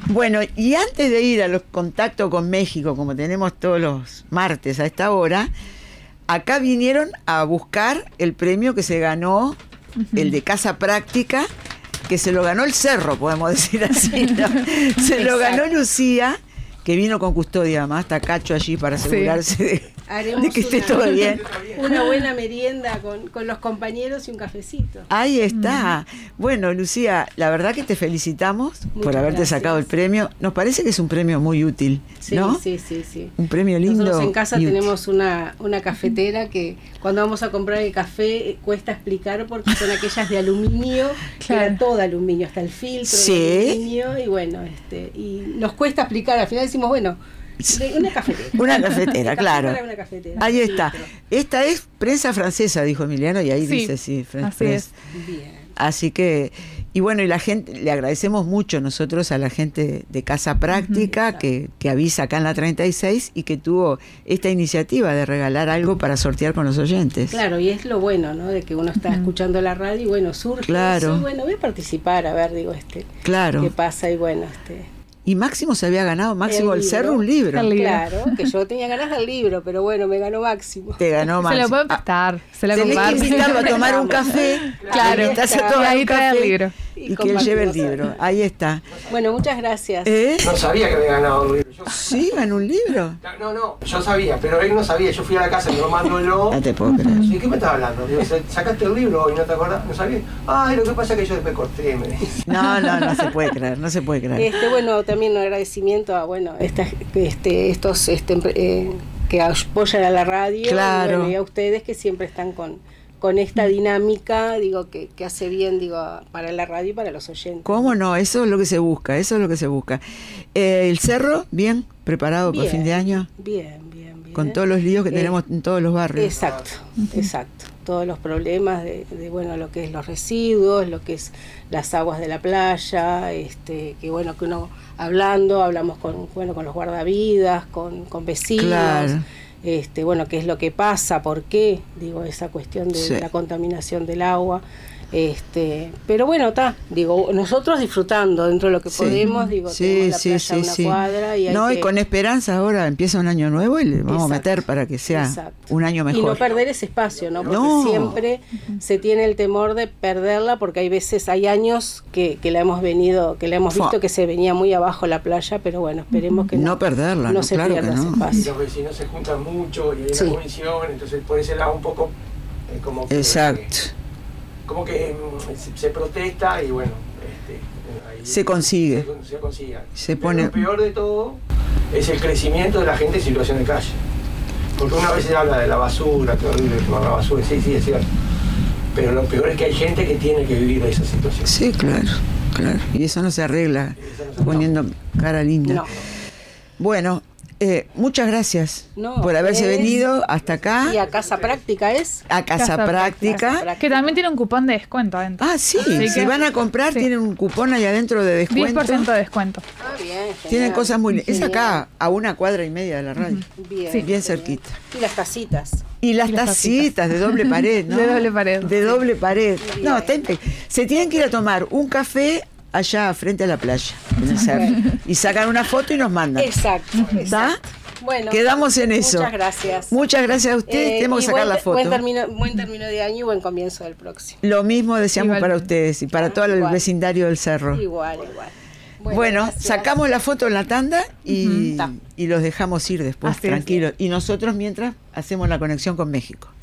Bueno, y antes de ir a los contactos con México, como tenemos todos los martes a esta hora, acá vinieron a buscar el premio que se ganó, el de Casa Práctica, que se lo ganó el Cerro, podemos decir así, ¿no? Se lo ganó Lucía, que vino con custodia, además está Cacho allí para asegurarse de que esté todo bien. Una buena merienda con los compañeros y un cafecito. Ahí está. Bueno, Lucía, la verdad que te felicitamos por haberte sacado el premio. Nos parece que es un premio muy útil, ¿no? Sí. Un premio lindo. Nosotros en casa tenemos una cafetera que cuando vamos a comprar el café cuesta explicar porque son aquellas de aluminio, que era todo aluminio, hasta el filtro de aluminio, y bueno, y nos cuesta explicar, al final decimos, bueno, una cafetera. Una cafetera, claro. Una cafetera. Ahí está. Esta es prensa francesa, dijo Emiliano, y ahí dice, así es. Bien. Así que, y bueno, y la gente, le agradecemos mucho nosotros a la gente de Casa Práctica, que avisa acá en la 36 y que tuvo esta iniciativa de regalar algo para sortear con los oyentes. Claro, y es lo bueno, ¿no? De que uno está escuchando la radio y bueno, surge eso, y bueno, voy a participar, a ver, digo, claro. qué pasa, y bueno, Y Máximo se había ganado, Máximo el Cerro, un libro. Claro, que yo tenía ganas del libro, pero bueno, me ganó Máximo. Te ganó Máximo. Se lo puede prestar, se lo comparte. Tenés que invitarlo a tomar un café. Claro, ahí trae el libro. Y que él lleve el libro. Ahí está. Bueno, muchas gracias. No sabía que había ganado un libro. ¿Sí, ganó un libro? No, yo sabía, pero él no sabía. Yo fui a la casa y me lo mandó. No te puedo creer. ¿Y qué me estaba hablando? Digo, ¿sacaste el libro y no te acordás? ¿No sabías? Ay, lo que pasa es que yo después corté, me dice. No se puede creer, no se puede creer. Bueno, también un agradecimiento a, bueno, estos que apoyan a la radio, claro. Y, bueno, y a ustedes que siempre están con esta dinámica, digo, que hace bien, digo, para la radio y para los oyentes. ¿Cómo no? Eso es lo que se busca, el Cerro, bien preparado para fin de año. Bien. Con todos los líos que tenemos en todos los barrios. Exacto. Todos los problemas de bueno, lo que es los residuos, lo que es las aguas de la playa, que bueno, que uno hablamos con los guardavidas, con vecinos. Claro. Bueno, qué es lo que pasa, por qué, digo, esa cuestión de la contaminación del agua, pero bueno, nosotros disfrutando dentro de lo que podemos, tenemos la playa a una cuadra y con esperanza ahora empieza un año nuevo y le vamos a meter para que sea un año mejor. Y no perder ese espacio, ¿no? Porque siempre se tiene el temor de perderla, porque hay años que la hemos visto que se venía muy abajo la playa, pero bueno, esperemos que no perderla, no se claro pierda que no. ese espacio. Y los vecinos se juntan mucho y hay una comisión, entonces por ese lado un poco como que, como que se protesta y bueno, ahí se consigue. Pero lo peor de todo es el crecimiento de la gente en situación de calle. Porque una vez se habla de la basura, que horrible quemar la basura, sí, es cierto. Pero lo peor es que hay gente que tiene que vivir esa situación. Sí, claro. Y eso no se arregla poniendo cara linda. No. Bueno, muchas gracias por haberse venido hasta acá. Y a Casa Práctica A Casa Práctica. Que también tiene un cupón de descuento adentro. Ah, sí. Si van a comprar, tienen un cupón ahí adentro de descuento. 10% de descuento. Bien, tienen cosas muy lindas. Es acá, a 1,5 cuadras de la radio. Bien cerquita. Y las tacitas. Y las tacitas de doble pared, ¿no? De doble pared. De doble pared. No, se tienen que ir a tomar un café allá frente a la playa, en el cerro, y sacan una foto y nos mandan. Exacto. Bueno, quedamos en eso. Muchas gracias. Muchas gracias a ustedes. Tenemos que sacar la foto. Buen término de año y buen comienzo del próximo. Lo mismo deseamos para ustedes y para todo el vecindario del cerro. Igual. Bueno, sacamos la foto en la tanda y los dejamos ir después, tranquilos. Y nosotros mientras hacemos la conexión con México.